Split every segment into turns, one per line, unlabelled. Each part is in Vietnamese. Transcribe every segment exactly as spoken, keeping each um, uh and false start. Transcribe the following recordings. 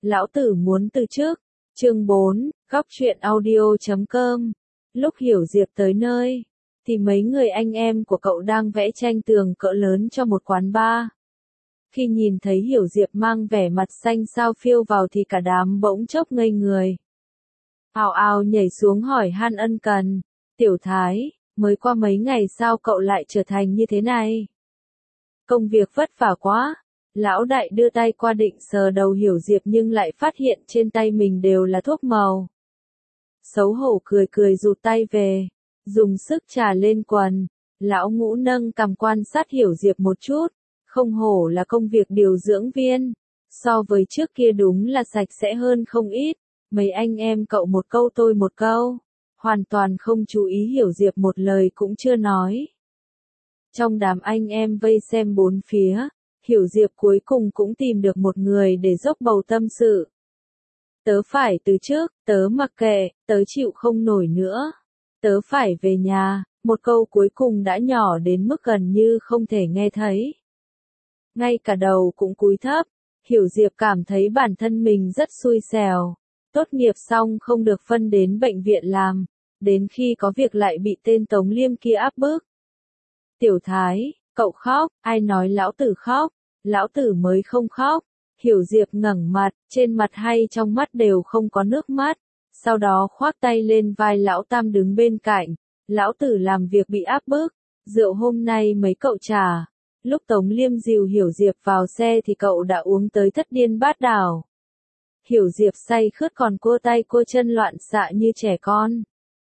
Lão tử muốn từ chức. Chương bốn, góc truyện audio chấm com. Lúc Hiểu Diệp tới nơi, thì mấy người anh em của cậu đang vẽ tranh tường cỡ lớn cho một quán bar. Khi nhìn thấy Hiểu Diệp mang vẻ mặt xanh xao phiêu vào thì cả đám bỗng chốc ngây người. Ào ào nhảy xuống hỏi han ân cần, Tiểu Thái, mới qua mấy ngày sao cậu lại trở thành như thế này? Công việc vất vả quá. Lão đại đưa tay qua định sờ đầu Hiểu Diệp nhưng lại phát hiện trên tay mình đều là thuốc màu. Xấu hổ cười cười rụt tay về, dùng sức trà lên quần. Lão Ngũ nâng cằm quan sát Hiểu Diệp một chút, không hổ là công việc điều dưỡng viên. So với trước kia đúng là sạch sẽ hơn không ít, mấy anh em cậu một câu tôi một câu, hoàn toàn không chú ý Hiểu Diệp một lời cũng chưa nói. Trong đám anh em vây xem bốn phía, Hiểu Diệp cuối cùng cũng tìm được một người để dốc bầu tâm sự. Tớ phải từ chức, tớ mặc kệ, tớ chịu không nổi nữa. Tớ phải về nhà, một câu cuối cùng đã nhỏ đến mức gần như không thể nghe thấy. Ngay cả đầu cũng cúi thấp, Hiểu Diệp cảm thấy bản thân mình rất xui xẻo. Tốt nghiệp xong không được phân đến bệnh viện làm, đến khi có việc lại bị tên Tống Liêm kia áp bức. Tiểu Thái, cậu khóc, ai nói lão tử khóc, lão tử mới không khóc. Hiểu Diệp ngẩng mặt, trên mặt hay trong mắt đều không có nước mắt, sau đó khoác tay lên vai lão Tam đứng bên cạnh. Lão tử làm việc bị áp bức, rượu hôm nay mấy cậu trả. Lúc Tống Liêm dìu Hiểu Diệp vào xe thì cậu đã uống tới thất điên bát đảo. Hiểu Diệp say khướt còn cua tay cua chân loạn xạ như trẻ con.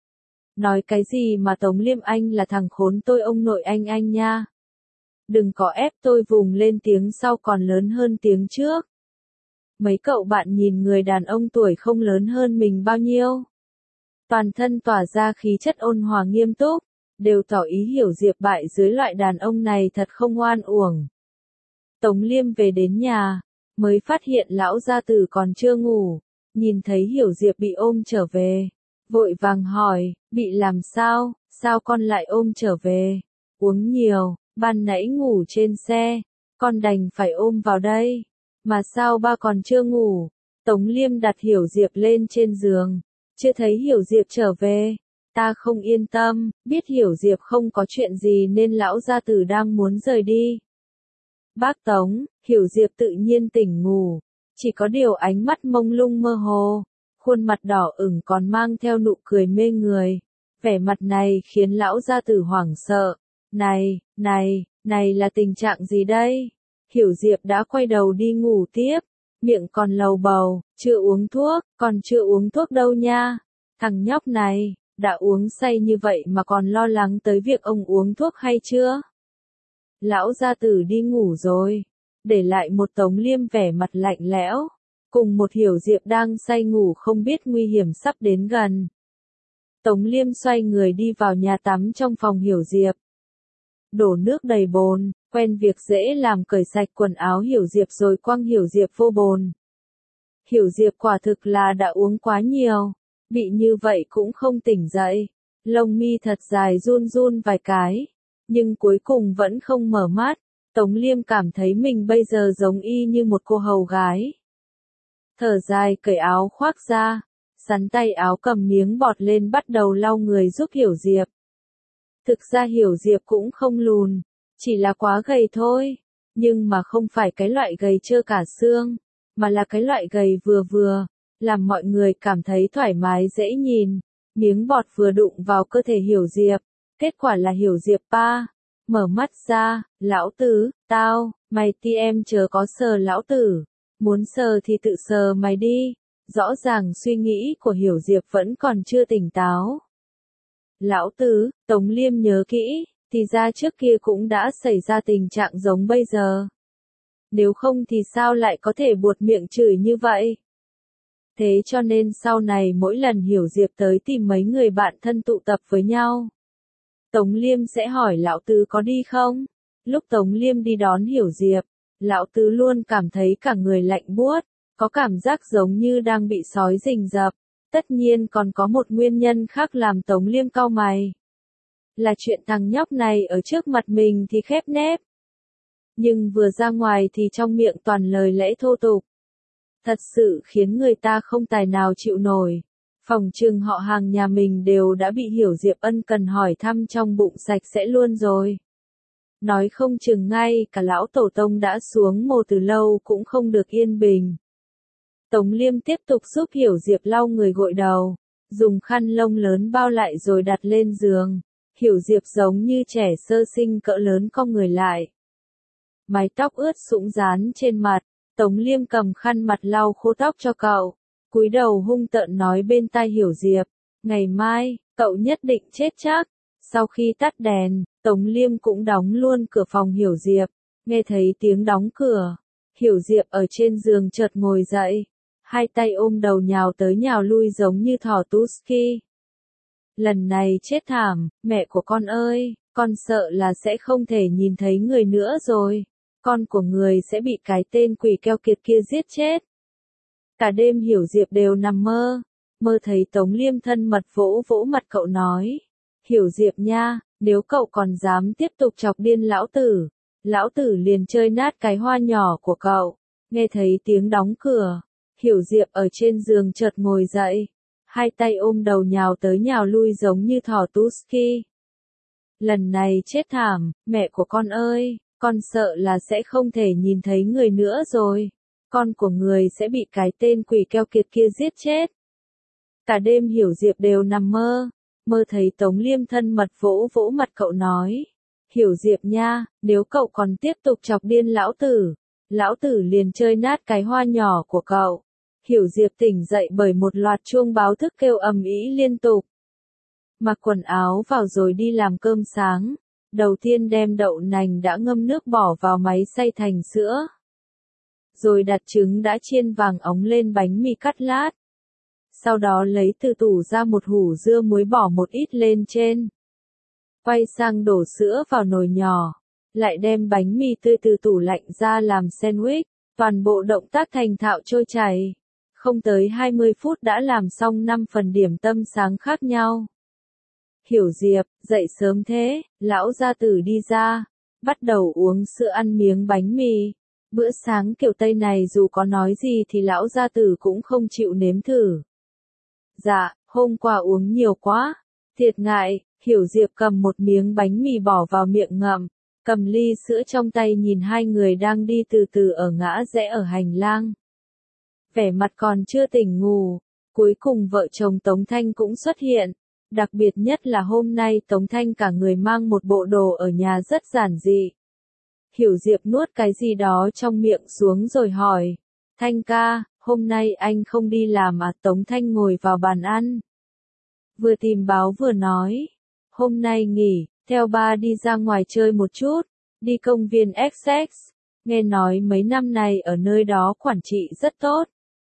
Nói cái gì mà Tống Liêm anh là thằng khốn tôi ông nội anh anh nha. Đừng có ép tôi vùng lên tiếng sau còn lớn hơn tiếng trước. Mấy cậu bạn nhìn người đàn ông tuổi không lớn hơn mình bao nhiêu. Toàn thân tỏa ra khí chất ôn hòa nghiêm túc, đều tỏ ý Hiểu Diệp bại dưới loại đàn ông này thật không oan uổng. Tống Liêm về đến nhà, mới phát hiện lão gia tử còn chưa ngủ, nhìn thấy Hiểu Diệp bị ôm trở về, vội vàng hỏi, bị làm sao, sao con lại ôm trở về? Uống nhiều, ban nãy ngủ trên xe, con đành phải ôm vào đây, mà sao ba còn chưa ngủ? Tống Liêm đặt Hiểu Diệp lên trên giường, chưa thấy Hiểu Diệp trở về, ta không yên tâm, biết Hiểu Diệp không có chuyện gì nên lão gia tử đang muốn rời đi. Bác Tống, Hiểu Diệp tự nhiên tỉnh ngủ, chỉ có điều ánh mắt mông lung mơ hồ, khuôn mặt đỏ ửng còn mang theo nụ cười mê người. Vẻ mặt này khiến lão gia tử hoảng sợ. Này, này, này là tình trạng gì đây? Hiểu Diệp đã quay đầu đi ngủ tiếp, miệng còn lầu bầu, chưa uống thuốc, còn chưa uống thuốc đâu nha. Thằng nhóc này, đã uống say như vậy mà còn lo lắng tới việc ông uống thuốc hay chưa? Lão gia tử đi ngủ rồi, để lại một Tống Liêm vẻ mặt lạnh lẽo, cùng một Hiểu Diệp đang say ngủ không biết nguy hiểm sắp đến gần. Tống Liêm xoay người đi vào nhà tắm trong phòng Hiểu Diệp. Đổ nước đầy bồn, quen việc dễ làm cởi sạch quần áo Hiểu Diệp rồi quăng Hiểu Diệp vô bồn. Hiểu Diệp quả thực là đã uống quá nhiều, bị như vậy cũng không tỉnh dậy, lông mi thật dài run run vài cái, nhưng cuối cùng vẫn không mở mắt. Tống Liêm cảm thấy mình bây giờ giống y như một cô hầu gái. Thở dài cởi áo khoác ra, sắn tay áo cầm miếng bọt lên bắt đầu lau người giúp Hiểu Diệp. Thực ra Hiểu Diệp cũng không lùn, chỉ là quá gầy thôi, nhưng mà không phải cái loại gầy trơ cả xương, mà là cái loại gầy vừa vừa, làm mọi người cảm thấy thoải mái dễ nhìn. Miếng bọt vừa đụng vào cơ thể Hiểu Diệp, kết quả là Hiểu Diệp pa, mở mắt ra, lão tử, tao, mày ti em chớ có sờ lão tử, muốn sờ thì tự sờ mày đi. Rõ ràng suy nghĩ của Hiểu Diệp vẫn còn chưa tỉnh táo. Lão tử, Tống Liêm nhớ kỹ, thì ra trước kia cũng đã xảy ra tình trạng giống bây giờ. Nếu không thì sao lại có thể buột miệng chửi như vậy? Thế cho nên sau này mỗi lần Hiểu Diệp tới tìm mấy người bạn thân tụ tập với nhau, Tống Liêm sẽ hỏi lão tứ có đi không? Lúc Tống Liêm đi đón Hiểu Diệp, lão tứ luôn cảm thấy cả người lạnh buốt, có cảm giác giống như đang bị sói rình rập. Tất nhiên còn có một nguyên nhân khác làm Tống Liêm cau mày. Là chuyện thằng nhóc này ở trước mặt mình thì khép nép, nhưng vừa ra ngoài thì trong miệng toàn lời lẽ thô tục. thật sự khiến người ta không tài nào chịu nổi. Phòng trừng họ hàng nhà mình đều đã bị Hiểu Diệp ân cần hỏi thăm trong bụng sạch sẽ luôn rồi. Nói không chừng ngay cả lão tổ tông đã xuống mồ từ lâu cũng không được yên bình. Tống Liêm tiếp tục giúp Hiểu Diệp lau người gội đầu, dùng khăn lông lớn bao lại rồi đặt lên giường. Hiểu Diệp giống như trẻ sơ sinh cỡ lớn cong người lại. Mái tóc ướt sũng dán trên mặt, Tống Liêm cầm khăn mặt lau khô tóc cho cậu, cúi đầu hung tợn nói bên tai Hiểu Diệp, ngày mai, cậu nhất định chết chắc. Sau khi tắt đèn, Tống Liêm cũng đóng luôn cửa phòng Hiểu Diệp, nghe thấy tiếng đóng cửa. Hiểu Diệp ở trên giường chợt ngồi dậy, hai tay ôm đầu nhào tới nhào lui giống như thỏ Tusky. Lần này chết thảm, mẹ của con ơi, con sợ là sẽ không thể nhìn thấy người nữa rồi, con của người sẽ bị cái tên quỷ keo kiệt kia giết chết. Cả đêm Hiểu Diệp đều nằm mơ, mơ thấy Tống Liêm thân mật vỗ vỗ mặt cậu nói, Hiểu Diệp nha, nếu cậu còn dám tiếp tục chọc điên lão tử, lão tử liền chơi nát cái hoa nhỏ của cậu. Nghe thấy tiếng đóng cửa, Hiểu Diệp ở trên giường chợt ngồi dậy, hai tay ôm đầu nhào tới nhào lui giống như thỏ Tusky. Lần này chết thảm, mẹ của con ơi, con sợ là sẽ không thể nhìn thấy người nữa rồi, con của người sẽ bị cái tên quỷ keo kiệt kia giết chết. Cả đêm Hiểu Diệp đều nằm mơ, mơ thấy Tống Liêm thân mật vỗ vỗ mặt cậu nói, Hiểu Diệp nha, nếu cậu còn tiếp tục chọc điên lão tử, lão tử liền chơi nát cái hoa nhỏ của cậu. Hiểu Diệp tỉnh dậy bởi một loạt chuông báo thức kêu ầm ĩ liên tục. Mặc quần áo vào rồi đi làm cơm sáng, đầu tiên đem đậu nành đã ngâm nước bỏ vào máy xay thành sữa. Rồi đặt trứng đã chiên vàng óng lên bánh mì cắt lát. Sau đó lấy từ tủ ra một hủ dưa muối bỏ một ít lên trên. Quay sang đổ sữa vào nồi nhỏ, lại đem bánh mì tươi từ tủ lạnh ra làm sandwich, toàn bộ động tác thành thạo trôi chảy. Không tới hai mươi phút đã làm xong năm phần điểm tâm sáng khác nhau. Hiểu Diệp, dậy sớm thế, lão gia tử đi ra, bắt đầu uống sữa ăn miếng bánh mì. Bữa sáng kiểu Tây này dù có nói gì thì lão gia tử cũng không chịu nếm thử. Dạ, hôm qua uống nhiều quá, thiệt ngại. Hiểu Diệp cầm một miếng bánh mì bỏ vào miệng ngậm, cầm ly sữa trong tay nhìn hai người đang đi từ từ ở ngã rẽ ở hành lang. Vẻ mặt còn chưa tỉnh ngủ, cuối cùng vợ chồng Tống Thanh cũng xuất hiện, đặc biệt nhất là hôm nay Tống Thanh cả người mang một bộ đồ ở nhà rất giản dị. Hiểu Diệp nuốt cái gì đó trong miệng xuống rồi hỏi, Thanh ca, hôm nay anh không đi làm à? Tống Thanh ngồi vào bàn ăn, vừa tìm báo vừa nói, hôm nay nghỉ, theo ba đi ra ngoài chơi một chút, đi công viên ích ích, nghe nói mấy năm này ở nơi đó quản trị rất tốt.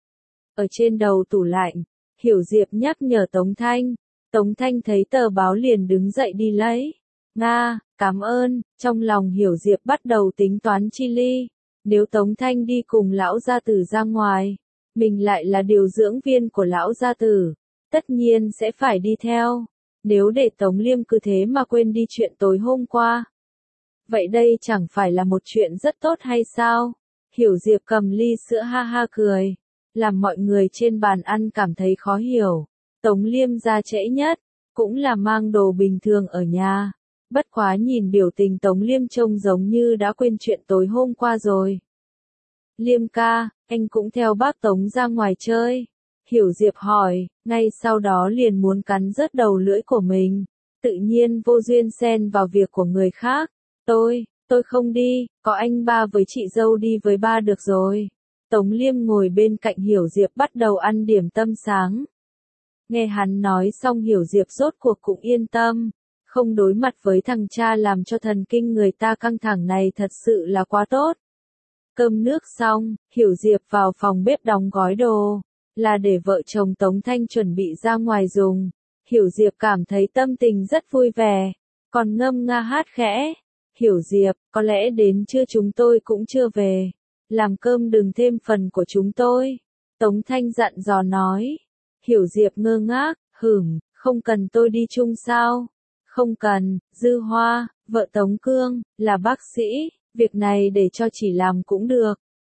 Ở trên đầu tủ lạnh, Hiểu Diệp nhắc nhở Tống Thanh, Tống Thanh thấy tờ báo liền đứng dậy đi lấy. Nga, cảm ơn, trong lòng Hiểu Diệp bắt đầu tính toán chi ly, nếu Tống Thanh đi cùng lão gia tử ra ngoài, mình lại là điều dưỡng viên của lão gia tử, tất nhiên sẽ phải đi theo. Nếu để Tống Liêm cứ thế mà quên đi chuyện tối hôm qua, vậy đây chẳng phải là một chuyện rất tốt hay sao? Hiểu Diệp cầm ly sữa ha ha cười, làm mọi người trên bàn ăn cảm thấy khó hiểu. Tống Liêm ra trễ nhất, cũng là mang đồ bình thường ở nhà. Bất quá nhìn biểu tình Tống Liêm trông giống như đã quên chuyện tối hôm qua rồi. Liêm ca, anh cũng theo bác Tống ra ngoài chơi. Hiểu Diệp hỏi, ngay sau đó liền muốn cắn rớt đầu lưỡi của mình. Tự nhiên vô duyên xen vào việc của người khác. Tôi, tôi không đi, có anh ba với chị dâu đi với ba được rồi. Tống Liêm ngồi bên cạnh Hiểu Diệp bắt đầu ăn điểm tâm sáng. Nghe hắn nói xong Hiểu Diệp rốt cuộc cũng yên tâm. Không đối mặt với thằng cha làm cho thần kinh người ta căng thẳng này thật sự là quá tốt. Cơm nước xong, Hiểu Diệp vào phòng bếp đóng gói đồ, là để vợ chồng Tống Thanh chuẩn bị ra ngoài dùng. Hiểu Diệp cảm thấy tâm tình rất vui vẻ, còn ngâm nga hát khẽ. Hiểu Diệp, có lẽ đến trưa chúng tôi cũng chưa về, làm cơm đừng thêm phần của chúng tôi. Tống Thanh dặn dò nói. Hiểu Diệp ngơ ngác, hửm, không cần tôi đi chung sao? Không cần, Dư Hoa, vợ Tống Cương, là bác sĩ, việc này để cho chỉ làm cũng được.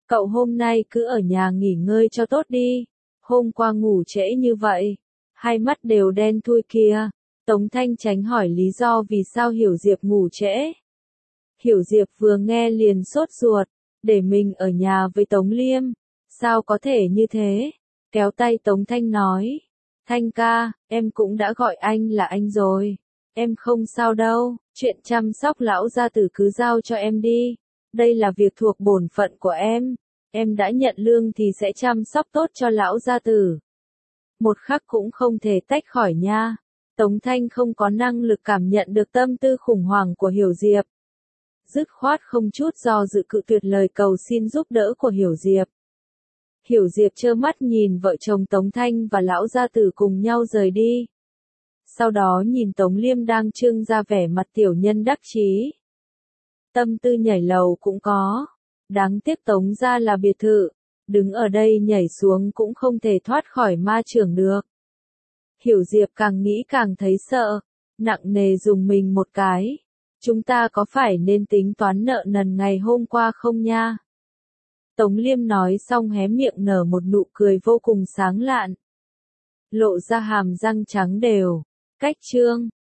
Cậu hôm nay cứ ở nhà nghỉ ngơi cho tốt đi. Hôm qua ngủ trễ như vậy. Hai mắt đều đen thui kìa. Tống Thanh tránh hỏi lý do vì sao Hiểu Diệp ngủ trễ. Hiểu Diệp vừa nghe liền sốt ruột. Để mình ở nhà với Tống Liêm. Sao có thể như thế? Kéo tay Tống Thanh nói. Thanh ca, em cũng đã gọi anh là anh rồi. Em không sao đâu, chuyện chăm sóc lão gia tử cứ giao cho em đi. Đây là việc thuộc bổn phận của em. Em đã nhận lương thì sẽ chăm sóc tốt cho lão gia tử. Một khắc cũng không thể tách khỏi nha. Tống Thanh không có năng lực cảm nhận được tâm tư khủng hoảng của Hiểu Diệp. Dứt khoát không chút do dự cự tuyệt lời cầu xin giúp đỡ của Hiểu Diệp. Hiểu Diệp trơ mắt nhìn vợ chồng Tống Thanh và lão gia tử cùng nhau rời đi. Sau đó nhìn Tống Liêm đang trưng ra vẻ mặt tiểu nhân đắc chí. Tâm tư nhảy lầu cũng có. Đáng tiếc Tống gia là biệt thự. Đứng ở đây nhảy xuống cũng không thể thoát khỏi ma chưởng được. Hiểu Diệp càng nghĩ càng thấy sợ. Nặng nề dùng mình một cái. Chúng ta có phải nên tính toán nợ nần ngày hôm qua không nha? Tống Liêm nói xong hé miệng nở một nụ cười vô cùng sáng lạn. Lộ ra hàm răng trắng đều. Cách chương